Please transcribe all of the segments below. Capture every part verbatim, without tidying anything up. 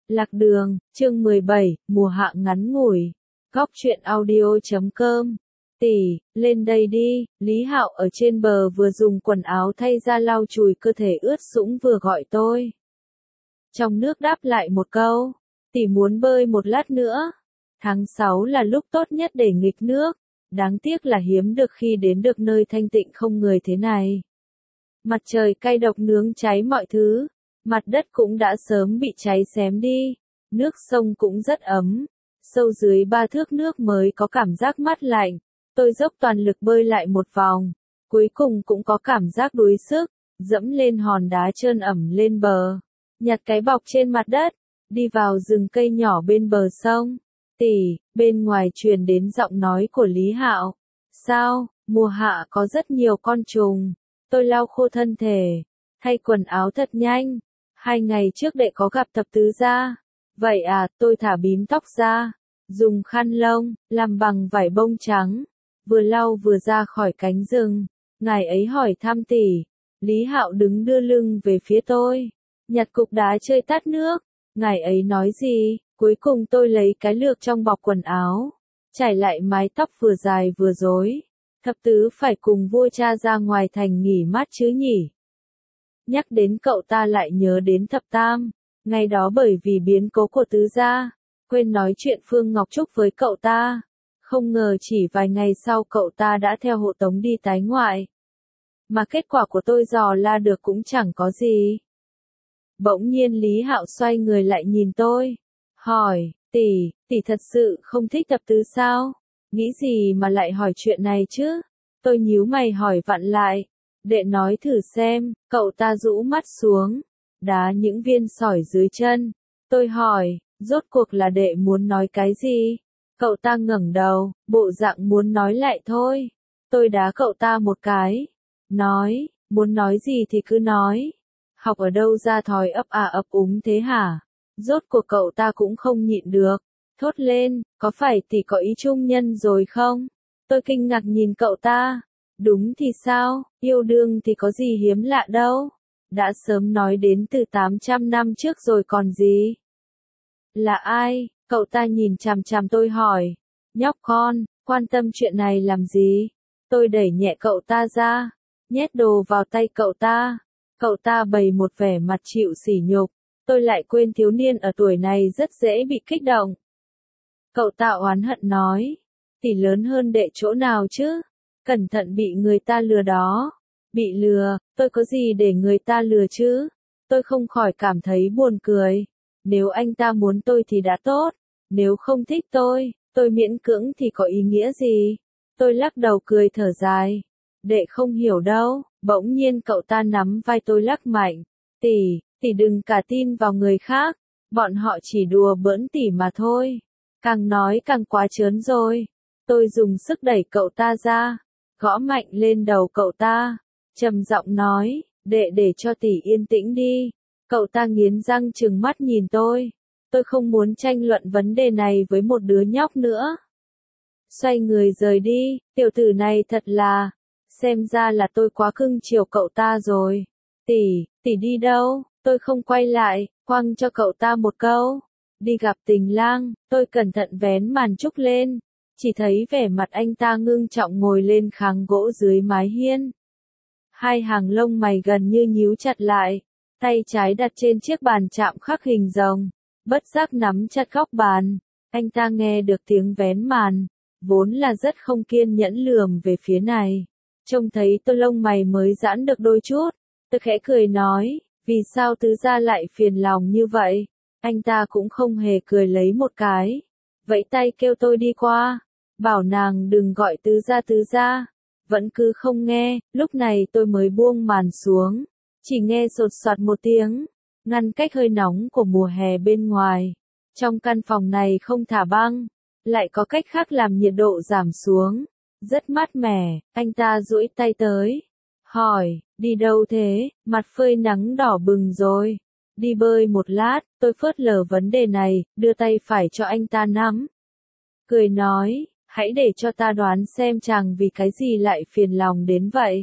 Lạc đường, chương mười bảy, mùa hạ ngắn ngủi. Góc truyện audio chấm com. Tỷ, lên đây đi, Lý Hạo ở trên bờ vừa dùng quần áo thay ra lau chùi cơ thể ướt sũng vừa gọi tôi. Trong nước đáp lại một câu, tỷ muốn bơi một lát nữa. Tháng sáu là lúc tốt nhất để nghịch nước, đáng tiếc là hiếm được khi đến được nơi thanh tịnh không người thế này. Mặt trời cay độc nướng cháy mọi thứ. Mặt đất cũng đã sớm bị cháy xém đi, nước sông cũng rất ấm, sâu dưới ba thước nước mới có cảm giác mát lạnh. Tôi dốc toàn lực bơi lại một vòng, cuối cùng cũng có cảm giác đuối sức, dẫm lên hòn đá trơn ẩm lên bờ, nhặt cái bọc trên mặt đất, đi vào rừng cây nhỏ bên bờ sông. Tỷ, bên ngoài truyền đến giọng nói của Lý Hạo. Sao, mùa hạ có rất nhiều con trùng. Tôi lau khô thân thể, thay quần áo thật nhanh. Hai ngày trước đệ có gặp thập tứ gia. Vậy à, tôi thả bím tóc ra, dùng khăn lông, làm bằng vải bông trắng, vừa lau vừa ra khỏi cánh rừng. Ngài ấy hỏi thăm tỷ. Lý Hạo đứng đưa lưng về phía tôi, nhặt cục đá chơi tát nước. Ngài ấy nói gì? Cuối cùng tôi lấy cái lược trong bọc quần áo, trải lại mái tóc vừa dài vừa rối. Thập tứ phải cùng vua cha ra ngoài thành nghỉ mát chứ nhỉ? Nhắc đến cậu ta lại nhớ đến thập tam, ngày đó bởi vì biến cố của tứ gia, quên nói chuyện Phương Ngọc Trúc với cậu ta. Không ngờ chỉ vài ngày sau cậu ta đã theo hộ tống đi tái ngoại. Mà kết quả của tôi dò la được cũng chẳng có gì. Bỗng nhiên Lý Hạo xoay người lại nhìn tôi, hỏi, tỷ, tỷ thật sự không thích thập tứ sao? Nghĩ gì mà lại hỏi chuyện này chứ? Tôi nhíu mày hỏi vặn lại. Đệ nói thử xem. Cậu ta rũ mắt xuống, đá những viên sỏi dưới chân. Tôi hỏi, rốt cuộc là đệ muốn nói cái gì? Cậu ta ngẩng đầu, bộ dạng muốn nói lại thôi. Tôi đá cậu ta một cái, nói, muốn nói gì thì cứ nói. Học ở đâu ra thói ấp à ấp úng thế hả? Rốt cuộc cậu ta cũng không nhịn được, thốt lên, có phải tỷ có ý chung nhân rồi không? Tôi kinh ngạc nhìn cậu ta. Đúng thì sao, yêu đương thì có gì hiếm lạ đâu. Đã sớm nói đến từ tám trăm năm trước rồi còn gì. Là ai? Cậu ta nhìn chằm chằm tôi hỏi. Nhóc con, quan tâm chuyện này làm gì? Tôi đẩy nhẹ cậu ta ra, nhét đồ vào tay cậu ta. Cậu ta bày một vẻ mặt chịu sỉ nhục. Tôi lại quên thiếu niên ở tuổi này rất dễ bị kích động. Cậu ta oán hận nói. Tỷ lớn hơn đệ chỗ nào chứ? Cẩn thận bị người ta lừa đó. Bị lừa, tôi có gì để người ta lừa chứ? Tôi không khỏi cảm thấy buồn cười. Nếu anh ta muốn tôi thì đã tốt. Nếu không thích tôi, tôi miễn cưỡng thì có ý nghĩa gì? Tôi lắc đầu cười thở dài. Đệ không hiểu đâu. Bỗng nhiên cậu ta nắm vai tôi lắc mạnh. Tỷ, tỷ đừng cả tin vào người khác. Bọn họ chỉ đùa bỡn tỷ mà thôi. Càng nói càng quá trớn rồi. Tôi dùng sức đẩy cậu ta ra, gõ mạnh lên đầu cậu ta, trầm giọng nói, đệ để cho tỷ yên tĩnh đi. Cậu ta nghiến răng trừng mắt nhìn tôi. Tôi không muốn tranh luận vấn đề này với một đứa nhóc nữa. Xoay người rời đi, tiểu tử này thật là, xem ra là tôi quá cưng chiều cậu ta rồi. Tỷ, tỷ đi đâu? Tôi không quay lại, quăng cho cậu ta một câu. Đi gặp tình lang. Tôi cẩn thận vén màn trúc lên, chỉ thấy vẻ mặt anh ta ngưng trọng ngồi lên kháng gỗ dưới mái hiên. Hai hàng lông mày gần như nhíu chặt lại, tay trái đặt trên chiếc bàn chạm khắc hình rồng, bất giác nắm chặt góc bàn. Anh ta nghe được tiếng vén màn, vốn là rất không kiên nhẫn lườm về phía này. Trông thấy tôi lông mày mới giãn được đôi chút, tôi khẽ cười nói, vì sao tứ gia lại phiền lòng như vậy? Anh ta cũng không hề cười lấy một cái, vẫy tay kêu tôi đi qua, bảo nàng đừng gọi tứ gia tứ gia. Vẫn cứ không nghe, lúc này tôi mới buông màn xuống, chỉ nghe sột soạt một tiếng, ngăn cách hơi nóng của mùa hè bên ngoài. Trong căn phòng này không thả băng, lại có cách khác làm nhiệt độ giảm xuống, rất mát mẻ. Anh ta duỗi tay tới, hỏi, đi đâu thế? Mặt phơi nắng đỏ bừng rồi. Đi bơi một lát. Tôi phớt lờ vấn đề này, đưa tay phải cho anh ta nắm, cười nói, hãy để cho ta đoán xem chàng vì cái gì lại phiền lòng đến vậy.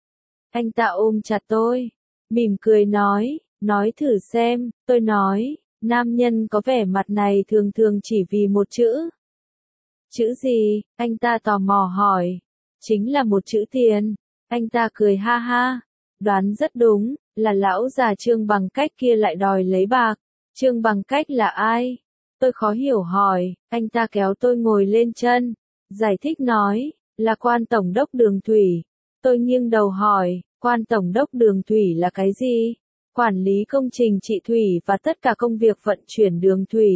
Anh ta ôm chặt tôi, mỉm cười nói, nói thử xem. Tôi nói, Nam nhân có vẻ mặt này thường thường chỉ vì một chữ. Chữ gì? Anh ta tò mò hỏi. Chính là một chữ tiền. Anh ta cười ha ha. Đoán rất đúng, là lão già Trương Bằng Cách kia lại đòi lấy bạc. Trương Bằng Cách là ai? Tôi khó hiểu hỏi, anh ta kéo tôi ngồi lên chân. Giải thích nói, là quan tổng đốc đường thủy. Tôi nghiêng đầu hỏi, quan tổng đốc đường thủy là cái gì? Quản lý công trình trị thủy và tất cả công việc vận chuyển đường thủy.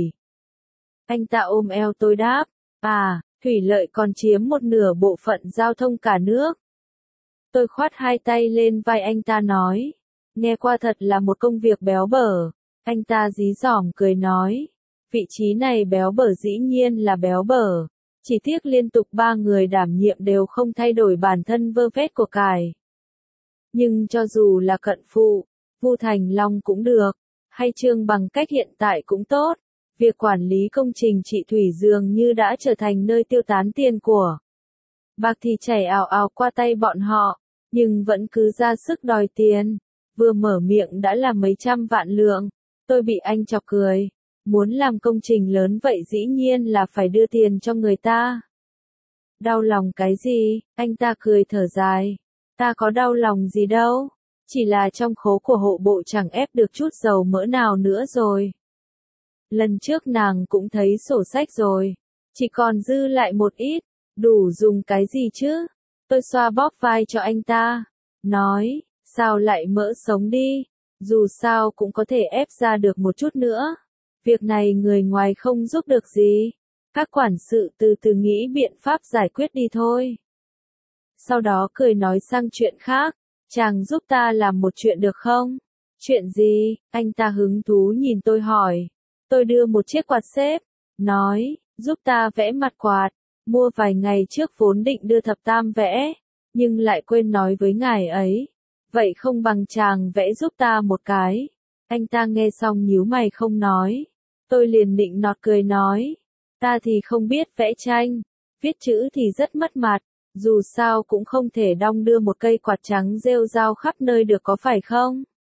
Anh ta ôm eo tôi đáp, à, thủy lợi còn chiếm một nửa bộ phận giao thông cả nước. Tôi khoát hai tay lên vai anh ta nói, nghe qua thật là một công việc béo bở. Anh ta dí dỏm cười nói, vị trí này béo bở dĩ nhiên là béo bở. Chỉ tiếc liên tục ba người đảm nhiệm đều không thay đổi bản thân vơ vét của cải. Nhưng cho dù là cận phụ, Vu Thành Long cũng được, hay Trương Bằng Cách hiện tại cũng tốt, việc quản lý công trình trị thủy dường như đã trở thành nơi tiêu tán tiền của. Bạc thì chảy ào ào qua tay bọn họ, nhưng vẫn cứ ra sức đòi tiền, vừa mở miệng đã là mấy trăm vạn lượng. Tôi bị anh chọc cười. Muốn làm công trình lớn vậy dĩ nhiên là phải đưa tiền cho người ta. Đau lòng cái gì? Anh ta cười thở dài. Ta có đau lòng gì đâu. Chỉ là trong khố của hộ bộ chẳng ép được chút dầu mỡ nào nữa rồi. Lần trước nàng cũng thấy sổ sách rồi. Chỉ còn dư lại một ít. Đủ dùng cái gì chứ? Tôi xoa bóp vai cho anh ta. Nói, sao lại mỡ sống đi? Dù sao cũng có thể ép ra được một chút nữa. Việc này người ngoài không giúp được gì. Các quản sự từ từ nghĩ biện pháp giải quyết đi thôi. Sau đó cười nói sang chuyện khác. Chàng giúp ta làm một chuyện được không? Chuyện gì? Anh ta hứng thú nhìn tôi hỏi. Tôi đưa một chiếc quạt xếp. Nói, giúp ta vẽ mặt quạt. Mua vài ngày trước vốn định đưa thập tam vẽ. Nhưng lại quên nói với ngài ấy. Vậy không bằng chàng vẽ giúp ta một cái. Anh ta nghe xong nhíu mày không nói. Tôi liền nịnh nọt cười nói. Ta thì không biết vẽ tranh. Viết chữ thì rất mất mặt. Dù sao cũng không thể đong đưa một cây quạt trắng rêu rao khắp nơi được có phải không?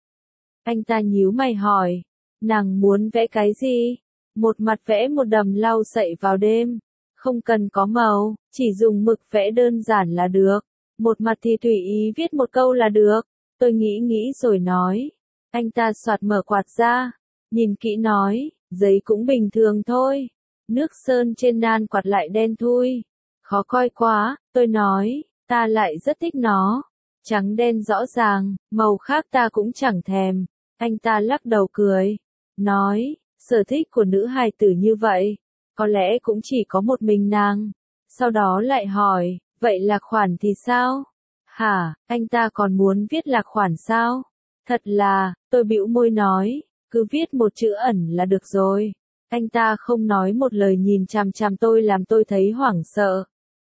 Anh ta nhíu mày hỏi. Nàng muốn vẽ cái gì? Một mặt vẽ một đầm lau sậy vào đêm. Không cần có màu, chỉ dùng mực vẽ đơn giản là được. Một mặt thì tùy ý viết một câu là được. Tôi nghĩ nghĩ rồi nói. Anh ta soạt mở quạt ra. Nhìn kỹ nói, giấy cũng bình thường thôi. Nước sơn trên nan quạt lại đen thui. Khó coi quá, tôi nói, ta lại rất thích nó. Trắng đen rõ ràng, màu khác ta cũng chẳng thèm. Anh ta lắc đầu cười. Nói, sở thích của nữ hài tử như vậy. Có lẽ cũng chỉ có một mình nàng. Sau đó lại hỏi, vậy lạc khoản thì sao? Hả, anh ta còn muốn viết lạc khoản sao? Thật là, tôi bĩu môi nói, cứ viết một chữ ẩn là được rồi. Anh ta không nói một lời nhìn chằm chằm tôi làm tôi thấy hoảng sợ.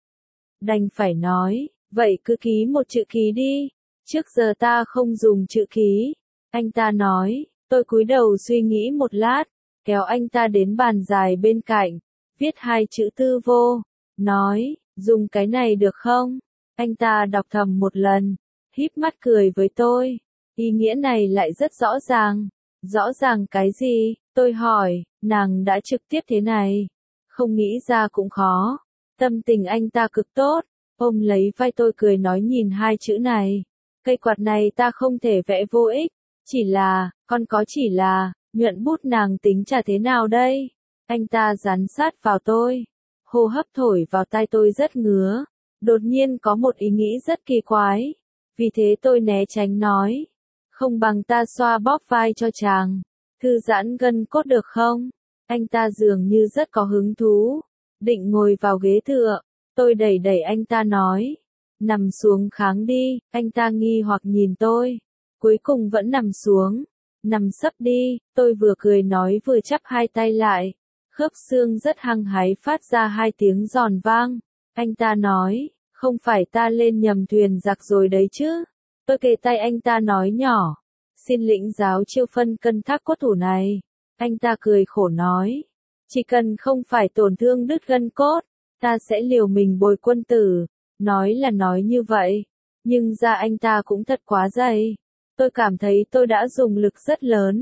Đành phải nói, vậy cứ ký một chữ ký đi. Trước giờ ta không dùng chữ ký. Anh ta nói, tôi cúi đầu suy nghĩ một lát, kéo anh ta đến bàn dài bên cạnh, viết hai chữ tư vô. Nói, dùng cái này được không? Anh ta đọc thầm một lần, híp mắt cười với tôi. Ý nghĩa này lại rất rõ ràng. Rõ ràng cái gì? Tôi hỏi, nàng đã trực tiếp thế này. Không nghĩ ra cũng khó. Tâm tình anh ta cực tốt. Ôm lấy vai tôi cười nói nhìn hai chữ này. Cây quạt này ta không thể vẽ vô ích. Chỉ là, con có chỉ là, nhuận bút nàng tính trả thế nào đây? Anh ta dán sát vào tôi. Hô hấp thổi vào tai tôi rất ngứa. Đột nhiên có một ý nghĩ rất kỳ quái. Vì thế tôi né tránh nói. Không bằng ta xoa bóp vai cho chàng. Thư giãn gân cốt được không? Anh ta dường như rất có hứng thú. Định ngồi vào ghế tựa. Tôi đẩy đẩy anh ta nói. Nằm xuống kháng đi. Anh ta nghi hoặc nhìn tôi. Cuối cùng vẫn nằm xuống. Nằm sấp đi. Tôi vừa cười nói vừa chắp hai tay lại. Khớp xương rất hăng hái phát ra hai tiếng giòn vang. Anh ta nói. Không phải ta lên nhầm thuyền giặc rồi đấy chứ. Tôi kề tay anh ta nói nhỏ. Xin lĩnh giáo chiêu phân cân thác cốt thủ này. Anh ta cười khổ nói. Chỉ cần không phải tổn thương đứt gân cốt, ta sẽ liều mình bồi quân tử. Nói là nói như vậy. Nhưng da anh ta cũng thật quá dày. Tôi cảm thấy tôi đã dùng lực rất lớn.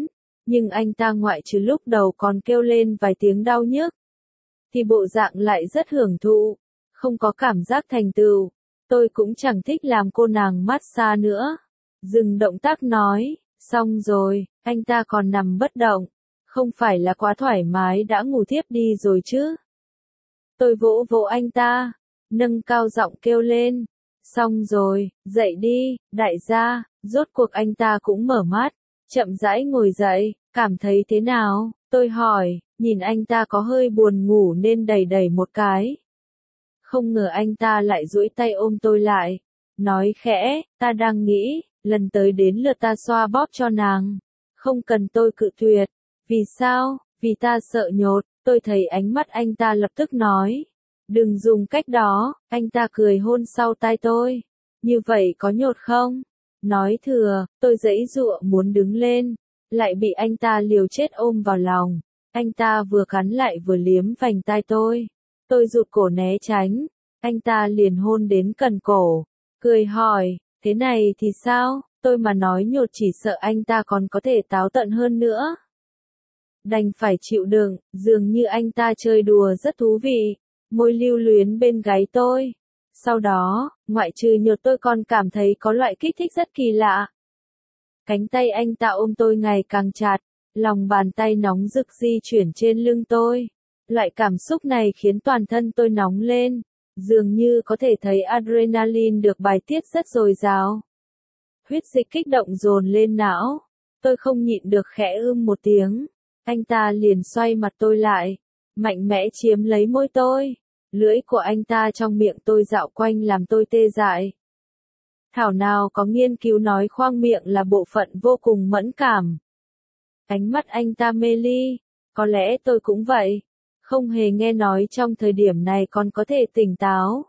nhưng anh ta ngoại trừ lúc đầu còn kêu lên vài tiếng đau nhức, thì bộ dạng lại rất hưởng thụ, không có cảm giác thành tựu. Tôi cũng chẳng thích làm cô nàng massage nữa. Dừng động tác nói, xong rồi, anh ta còn nằm bất động, không phải là quá thoải mái đã ngủ thiếp đi rồi chứ. Tôi vỗ vỗ anh ta, nâng cao giọng kêu lên, xong rồi, dậy đi, đại gia. Rốt cuộc anh ta cũng mở mắt, chậm rãi ngồi dậy, cảm thấy thế nào? Tôi hỏi, nhìn anh ta có hơi buồn ngủ nên đẩy đẩy một cái. Không ngờ anh ta lại duỗi tay ôm tôi lại, nói khẽ, ta đang nghĩ, lần tới đến lượt ta xoa bóp cho nàng. Không cần tôi cự tuyệt. Vì sao? Vì ta sợ nhột. Tôi thấy ánh mắt anh ta lập tức nói, đừng dùng cách đó. Anh ta cười hôn sau tai tôi. Như vậy có nhột không? Nói thừa, tôi giãy giụa muốn đứng lên, lại bị anh ta liều chết ôm vào lòng. Anh ta vừa cắn lại vừa liếm vành tai tôi. Tôi rụt cổ né tránh, anh ta liền hôn đến cần cổ, cười hỏi, thế này thì sao? Tôi mà nói nhột chỉ sợ anh ta còn có thể táo tận hơn nữa. Đành phải chịu đựng, dường như anh ta chơi đùa rất thú vị, môi lưu luyến bên gáy tôi. Sau đó, ngoại trừ nhột tôi còn cảm thấy có loại kích thích rất kỳ lạ. Cánh tay anh ta ôm tôi ngày càng chặt, lòng bàn tay nóng rực di chuyển trên lưng tôi. Loại cảm xúc này khiến toàn thân tôi nóng lên, dường như có thể thấy adrenaline được bài tiết rất dồi dào. Huyết dịch kích động dồn lên não, tôi không nhịn được khẽ ưm một tiếng. Anh ta liền xoay mặt tôi lại, mạnh mẽ chiếm lấy môi tôi. Lưỡi của anh ta trong miệng tôi dạo quanh làm tôi tê dại. Thảo nào có nghiên cứu nói khoang miệng là bộ phận vô cùng mẫn cảm. Ánh mắt anh ta mê ly, có lẽ tôi cũng vậy. Không hề nghe nói trong thời điểm này còn có thể tỉnh táo.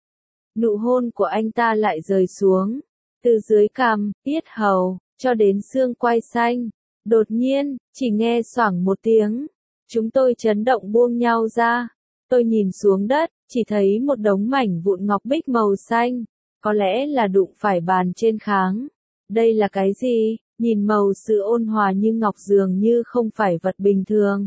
Nụ hôn của anh ta lại rơi xuống, từ dưới cằm, yết hầu, cho đến xương quai xanh. Đột nhiên, chỉ nghe xoảng một tiếng. Chúng tôi chấn động buông nhau ra. Tôi nhìn xuống đất, chỉ thấy một đống mảnh vụn ngọc bích màu xanh. Có lẽ là đụng phải bàn trên kháng. Đây là cái gì? Nhìn màu sự ôn hòa như ngọc dường như không phải vật bình thường.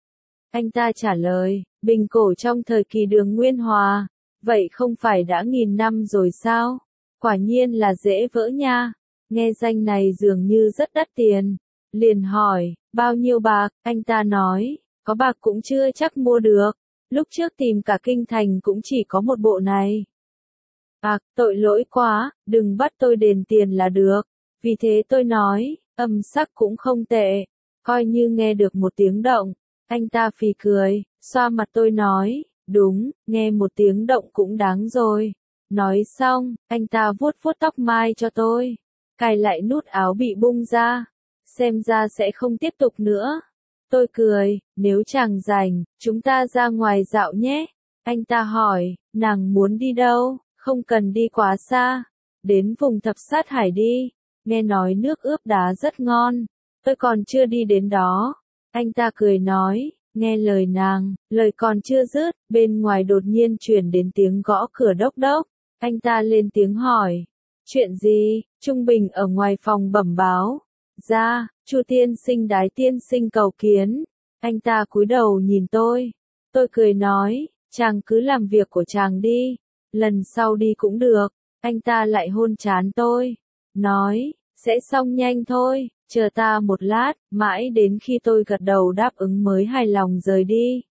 Anh ta trả lời, bình cổ trong thời kỳ Đường Nguyên Hòa. Vậy không phải đã nghìn năm rồi sao? Quả nhiên là dễ vỡ nha. Nghe danh này dường như rất đắt tiền. Liền hỏi, bao nhiêu bạc? Anh ta nói, có bạc cũng chưa chắc mua được. Lúc trước tìm cả kinh thành cũng chỉ có một bộ này. Bạc, tội lỗi quá, đừng bắt tôi đền tiền là được. Vì thế tôi nói, âm sắc cũng không tệ. Coi như nghe được một tiếng động. Anh ta phì cười, xoa mặt tôi nói, đúng, nghe một tiếng động cũng đáng rồi. Nói xong, anh ta vuốt vuốt tóc mai cho tôi, cài lại nút áo bị bung ra. Xem ra sẽ không tiếp tục nữa. Tôi cười, nếu chàng rảnh, chúng ta ra ngoài dạo nhé. Anh ta hỏi, nàng muốn đi đâu? Không cần đi quá xa. Đến vùng thập sát hải đi. Nghe nói nước ướp đá rất ngon. Tôi còn chưa đi đến đó. Anh ta cười nói, nghe lời nàng, lời còn chưa dứt, bên ngoài đột nhiên truyền đến tiếng gõ cửa đốc đốc. Anh ta lên tiếng hỏi, chuyện gì? Trung Bình ở ngoài phòng bẩm báo. Ra, Chu tiên sinh đái tiên sinh cầu kiến. Anh ta cúi đầu nhìn tôi. Tôi cười nói, chàng cứ làm việc của chàng đi. Lần sau đi cũng được. Anh ta lại hôn trán tôi. Nói, sẽ xong nhanh thôi. Chờ ta một lát, mãi đến khi tôi gật đầu đáp ứng mới hài lòng rời đi.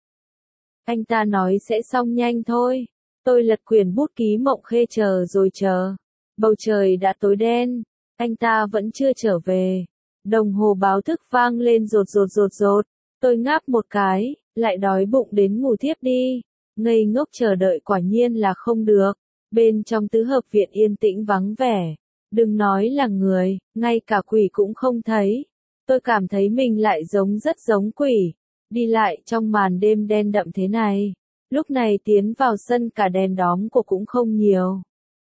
Anh ta nói sẽ xong nhanh thôi. Tôi lật quyển bút ký Mộng Khê chờ rồi chờ. Bầu trời đã tối đen. Anh ta vẫn chưa trở về. Đồng hồ báo thức vang lên rột rột rột rột. Tôi ngáp một cái, lại đói bụng đến ngủ thiếp đi. Ngây ngốc chờ đợi quả nhiên là không được. Bên trong tứ hợp viện yên tĩnh vắng vẻ. Đừng nói là người, ngay cả quỷ cũng không thấy. Tôi cảm thấy mình lại giống rất giống quỷ. Đi lại trong màn đêm đen đậm thế này. Lúc này tiến vào sân cả đèn đóm của cũng không nhiều.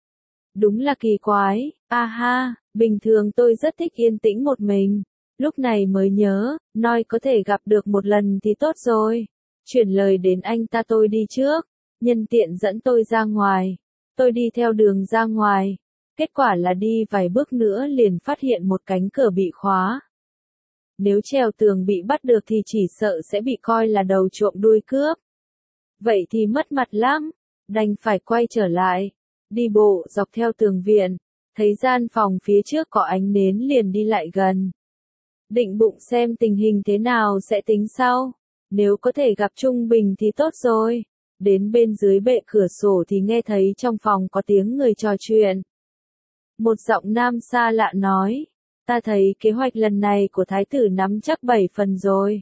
Đúng là kỳ quái, a ha, bình thường tôi rất thích yên tĩnh một mình. Lúc này mới nhớ, nói có thể gặp được một lần thì tốt rồi. Chuyển lời đến anh ta tôi đi trước, nhân tiện dẫn tôi ra ngoài. Tôi đi theo đường ra ngoài. Kết quả là đi vài bước nữa liền phát hiện một cánh cửa bị khóa. Nếu trèo tường bị bắt được thì chỉ sợ sẽ bị coi là đầu trộm đuôi cướp. Vậy thì mất mặt lắm, đành phải quay trở lại, đi bộ dọc theo tường viện, thấy gian phòng phía trước có ánh nến liền đi lại gần. Định bụng xem tình hình thế nào sẽ tính sau, nếu có thể gặp Trung Bình thì tốt rồi. Đến bên dưới bệ cửa sổ thì nghe thấy trong phòng có tiếng người trò chuyện. Một giọng nam xa lạ nói, ta thấy kế hoạch lần này của thái tử nắm chắc bảy phần rồi.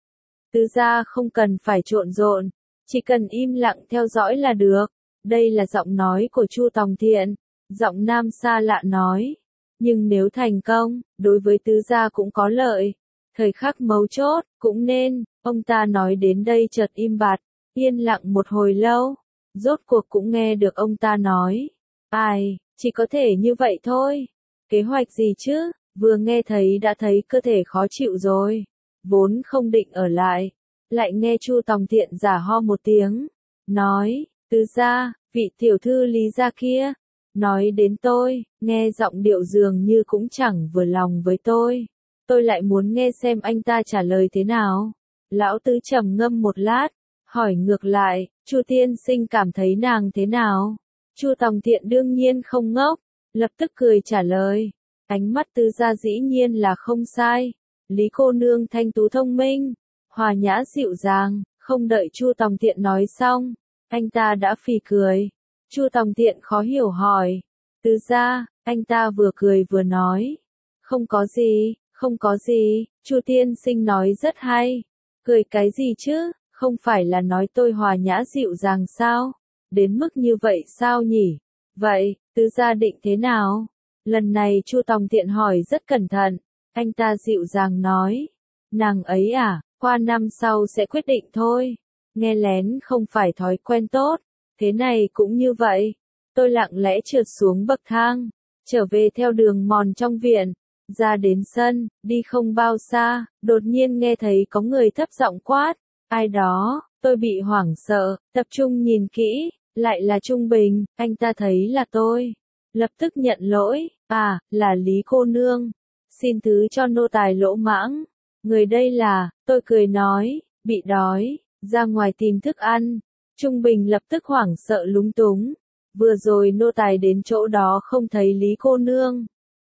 Tứ gia không cần phải trộn rộn, chỉ cần im lặng theo dõi là được. Đây là giọng nói của Chu Tòng Thiện. Giọng nam xa lạ nói, nhưng nếu thành công, đối với tứ gia cũng có lợi. Thời khắc mấu chốt, cũng nên, ông ta nói đến đây chợt im bặt, yên lặng một hồi lâu, rốt cuộc cũng nghe được ông ta nói. Ai, chỉ có thể như vậy thôi. Kế hoạch gì chứ, vừa nghe thấy đã thấy cơ thể khó chịu rồi. Vốn không định ở lại, lại nghe Chu Tòng Thiện giả ho một tiếng, nói, tứ gia, vị tiểu thư Lý gia kia. Nói đến tôi, nghe giọng điệu dường như cũng chẳng vừa lòng với tôi. Tôi lại muốn nghe xem anh ta trả lời thế nào. Lão tứ trầm ngâm một lát, hỏi ngược lại, Chu tiên sinh cảm thấy nàng thế nào? Chu Tòng Thiện đương nhiên không ngốc, lập tức cười trả lời. Ánh mắt tứ gia dĩ nhiên là không sai. Lý cô nương thanh tú thông minh, hòa nhã dịu dàng, không đợi Chu Tòng Thiện nói xong, anh ta đã phì cười. Chu Tòng Thiện khó hiểu hỏi, tứ gia, anh ta vừa cười vừa nói, không có gì, không có gì, Chu tiên sinh nói rất hay. Cười cái gì chứ, không phải là nói tôi hòa nhã dịu dàng sao? Đến mức như vậy sao nhỉ? Vậy, tứ gia định thế nào? Lần này Chu Tòng Thiện hỏi rất cẩn thận, anh ta dịu dàng nói, nàng ấy à, qua năm sau sẽ quyết định thôi. Nghe lén không phải thói quen tốt. Thế này cũng như vậy. Tôi lặng lẽ trượt xuống bậc thang, trở về theo đường mòn trong viện, ra đến sân, đi không bao xa, đột nhiên nghe thấy có người thấp giọng quát, ai đó, tôi bị hoảng sợ, tập trung nhìn kỹ, lại là Trung Bình, anh ta thấy là tôi, lập tức nhận lỗi, à, là Lý cô nương, xin thứ cho nô tài lỗ mãng, người đây là, tôi cười nói, bị đói, ra ngoài tìm thức ăn. Trung Bình lập tức hoảng sợ lúng túng. Vừa rồi nô tài đến chỗ đó không thấy Lý cô nương.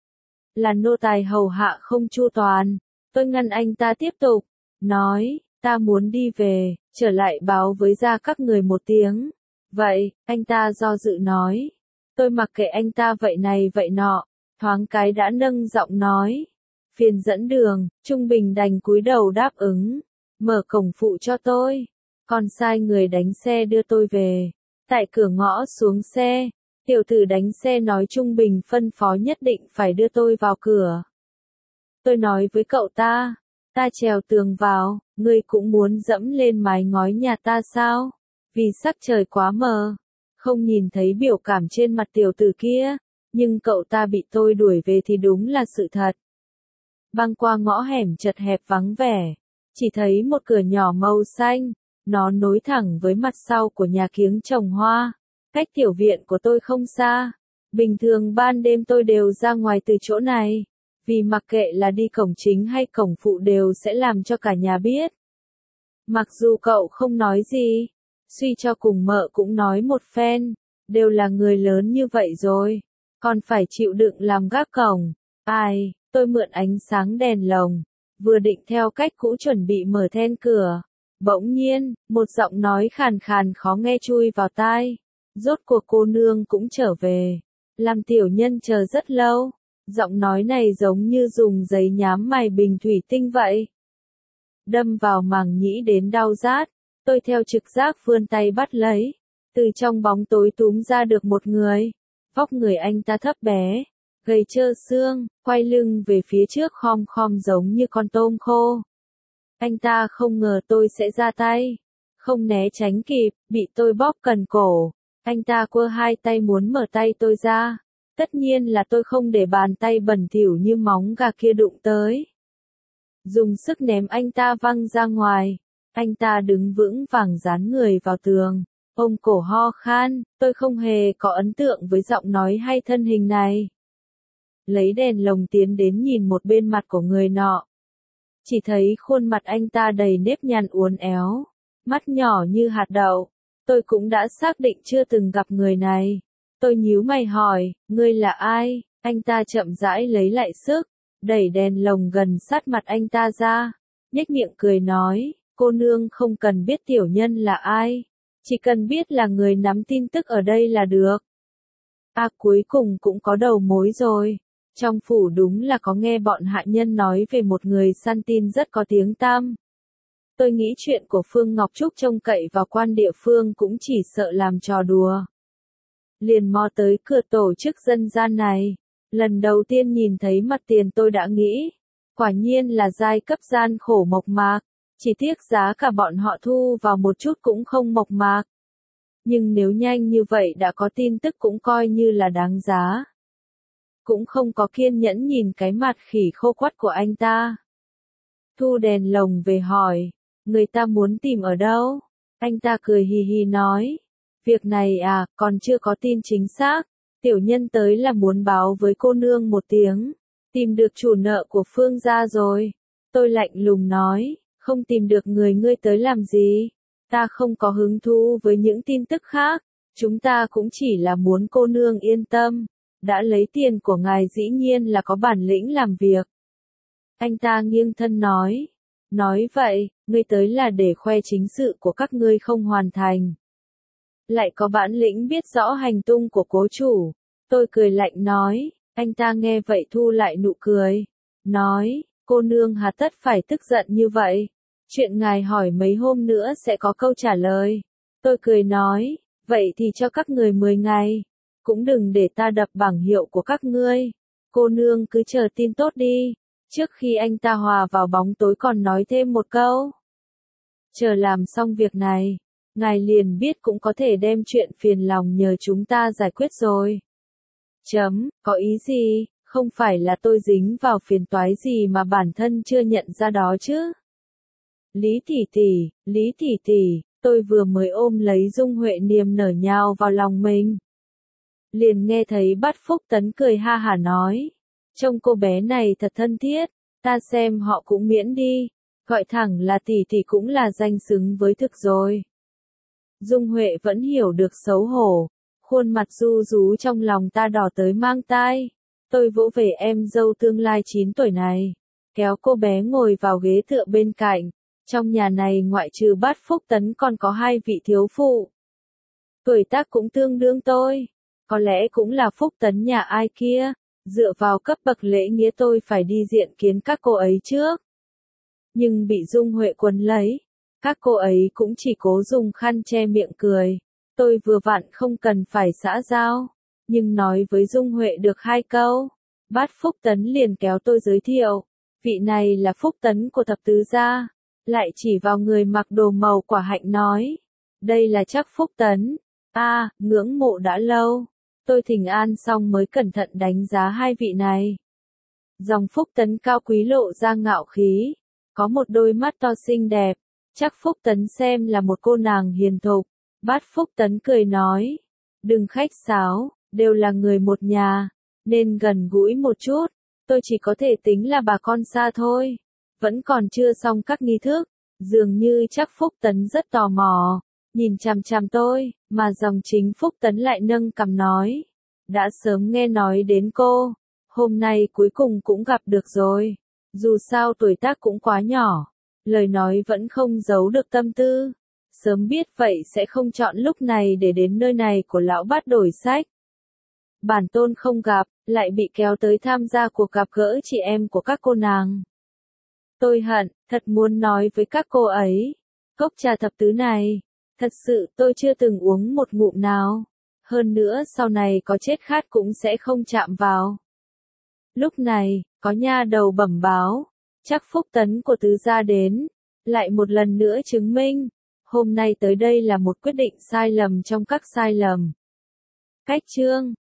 Là nô tài hầu hạ không chu toàn. Tôi ngăn anh ta tiếp tục. Nói, ta muốn đi về, trở lại báo với gia các người một tiếng. Vậy, anh ta do dự nói. Tôi mặc kệ anh ta vậy này vậy nọ. Thoáng cái đã nâng giọng nói. Phiền dẫn đường, Trung Bình đành cúi đầu đáp ứng. Mở cổng phụ cho tôi. Còn sai người đánh xe đưa tôi về. Tại cửa ngõ xuống xe, tiểu tử đánh xe nói Trung Bình phân phó nhất định phải đưa tôi vào cửa. Tôi nói với cậu ta, ta trèo tường vào, ngươi cũng muốn dẫm lên mái ngói nhà ta sao? Vì sắc trời quá mờ, không nhìn thấy biểu cảm trên mặt tiểu tử kia, nhưng cậu ta bị tôi đuổi về thì đúng là sự thật. Băng qua ngõ hẻm chật hẹp vắng vẻ, chỉ thấy một cửa nhỏ màu xanh. Nó nối thẳng với mặt sau của nhà kiếng trồng hoa, cách tiểu viện của tôi không xa. Bình thường ban đêm tôi đều ra ngoài từ chỗ này, vì mặc kệ là đi cổng chính hay cổng phụ đều sẽ làm cho cả nhà biết. Mặc dù cậu không nói gì, suy cho cùng mợ cũng nói một phen, đều là người lớn như vậy rồi, còn phải chịu đựng làm gác cổng. Ai, tôi mượn ánh sáng đèn lồng, vừa định theo cách cũ chuẩn bị mở then cửa. Bỗng nhiên, một giọng nói khàn khàn khó nghe chui vào tai. Rốt cuộc cô nương cũng trở về. Làm tiểu nhân chờ rất lâu. Giọng nói này giống như dùng giấy nhám mài bình thủy tinh vậy. Đâm vào màng nhĩ đến đau rát. Tôi theo trực giác vươn tay bắt lấy. Từ trong bóng tối túm ra được một người. Vóc người anh ta thấp bé, gầy trơ xương, quay lưng về phía trước khom khom giống như con tôm khô. Anh ta không ngờ tôi sẽ ra tay, không né tránh kịp, bị tôi bóp cần cổ. Anh ta quơ hai tay muốn mở tay tôi ra. Tất nhiên là tôi không để bàn tay bẩn thỉu như móng gà kia đụng tới. Dùng sức ném anh ta văng ra ngoài. Anh ta đứng vững vàng dán người vào tường, ôm cổ ho khan, tôi không hề có ấn tượng với giọng nói hay thân hình này. Lấy đèn lồng tiến đến nhìn một bên mặt của người nọ. chỉ thấy khuôn mặt anh ta đầy nếp nhăn uốn éo, mắt nhỏ như hạt đậu. Tôi cũng đã xác định chưa từng gặp người này. Tôi nhíu mày hỏi, ngươi là ai? Anh ta chậm rãi lấy lại sức, đẩy đèn lồng gần sát mặt anh ta ra, nhếch miệng cười nói, cô nương không cần biết tiểu nhân là ai, chỉ cần biết là người nắm tin tức ở đây là được. À, cuối cùng cũng có đầu mối rồi. Trong phủ đúng là có nghe bọn hạ nhân nói về một người săn tin rất có tiếng tăm. Tôi nghĩ chuyện của Phương Ngọc Trúc trông cậy vào quan địa phương cũng chỉ sợ làm trò đùa. Liền mò tới cửa tổ chức dân gian này. Lần đầu tiên nhìn thấy mặt tiền tôi đã nghĩ, quả nhiên là giai cấp gian khổ mộc mạc, chỉ tiếc giá cả bọn họ thu vào một chút cũng không mộc mạc. Nhưng nếu nhanh như vậy đã có tin tức cũng coi như là đáng giá. Cũng không có kiên nhẫn nhìn cái mặt khỉ khô quắt của anh ta. Thu đèn lồng về hỏi, người ta muốn tìm ở đâu? Anh ta cười hì hì nói, việc này à, còn chưa có tin chính xác. Tiểu nhân tới là muốn báo với cô nương một tiếng, tìm được chủ nợ của Phương gia rồi. Tôi lạnh lùng nói, không tìm được người ngươi tới làm gì? Ta không có hứng thú với những tin tức khác, chúng ta cũng chỉ là muốn cô nương yên tâm, đã lấy tiền của ngài dĩ nhiên là có bản lĩnh làm việc. Anh ta nghiêng thân nói, nói vậy, ngươi tới là để khoe chính sự của các ngươi không hoàn thành. Lại có bản lĩnh biết rõ hành tung của cố chủ. Tôi cười lạnh nói, anh ta nghe vậy thu lại nụ cười. Nói, cô nương hà tất phải tức giận như vậy. Chuyện ngài hỏi mấy hôm nữa sẽ có câu trả lời. Tôi cười nói, vậy thì cho các người mười ngày. Cũng đừng để ta đập bảng hiệu của các ngươi. Cô nương cứ chờ tin tốt đi. Trước khi anh ta hòa vào bóng tối còn nói thêm một câu. Chờ làm xong việc này, ngài liền biết cũng có thể đem chuyện phiền lòng nhờ chúng ta giải quyết rồi. Chấm, có ý gì, không phải là tôi dính vào phiền toái gì mà bản thân chưa nhận ra đó chứ. Lý tỷ tỷ, Lý tỷ tỷ, tôi vừa mới ôm lấy Dung Huệ niềm nở nhào vào lòng mình. Liền nghe thấy Bát Phúc Tấn cười ha hả nói, trông cô bé này thật thân thiết, ta xem họ cũng miễn đi, gọi thẳng là tỷ tỷ cũng là danh xứng với thực rồi. Dung Huệ vẫn hiểu được xấu hổ, khuôn mặt ru rú trong lòng ta đỏ tới mang tai. Tôi vỗ về em dâu tương lai chín tuổi này, kéo cô bé ngồi vào ghế tựa bên cạnh. Trong nhà này ngoại trừ Bát Phúc Tấn còn có hai vị thiếu phụ. Tuổi tác cũng tương đương tôi, có lẽ cũng là Phúc Tấn nhà ai kia, dựa vào cấp bậc lễ nghĩa tôi phải đi diện kiến các cô ấy trước. Nhưng bị Dung Huệ quấn lấy, các cô ấy cũng chỉ cố dùng khăn che miệng cười. Tôi vừa vặn không cần phải xã giao, nhưng nói với Dung Huệ được hai câu. Bát Phúc Tấn liền kéo tôi giới thiệu, vị này là Phúc Tấn của thập tứ gia, lại chỉ vào người mặc đồ màu quả hạnh nói, đây là chắc Phúc Tấn, a à, ngưỡng mộ đã lâu. Tôi thỉnh an xong mới cẩn thận đánh giá hai vị này. Dòng Phúc Tấn cao quý lộ ra ngạo khí, có một đôi mắt to xinh đẹp, chắc Phúc Tấn xem là một cô nàng hiền thục. Bát Phúc Tấn cười nói, đừng khách sáo, đều là người một nhà, nên gần gũi một chút, tôi chỉ có thể tính là bà con xa thôi, vẫn còn chưa xong các nghi thức, dường như chắc Phúc Tấn rất tò mò, nhìn chằm chằm tôi, mà dòng chính Phúc Tấn lại nâng cằm nói, đã sớm nghe nói đến cô, hôm nay cuối cùng cũng gặp được rồi, dù sao tuổi tác cũng quá nhỏ, lời nói vẫn không giấu được tâm tư. Sớm biết vậy sẽ không chọn lúc này để đến nơi này của lão Bát đổi sách. Bản tôn không gặp, lại bị kéo tới tham gia cuộc gặp gỡ chị em của các cô nàng. Tôi hận, thật muốn nói với các cô ấy, cốc trà thập tứ này, thật sự tôi chưa từng uống một ngụm nào. Hơn nữa sau này có chết khát cũng sẽ không chạm vào. Lúc này, có nha đầu bẩm báo, chắc Phúc Tấn của tứ gia đến, lại một lần nữa chứng minh. Hôm nay tới đây là một quyết định sai lầm trong các sai lầm. Cách chương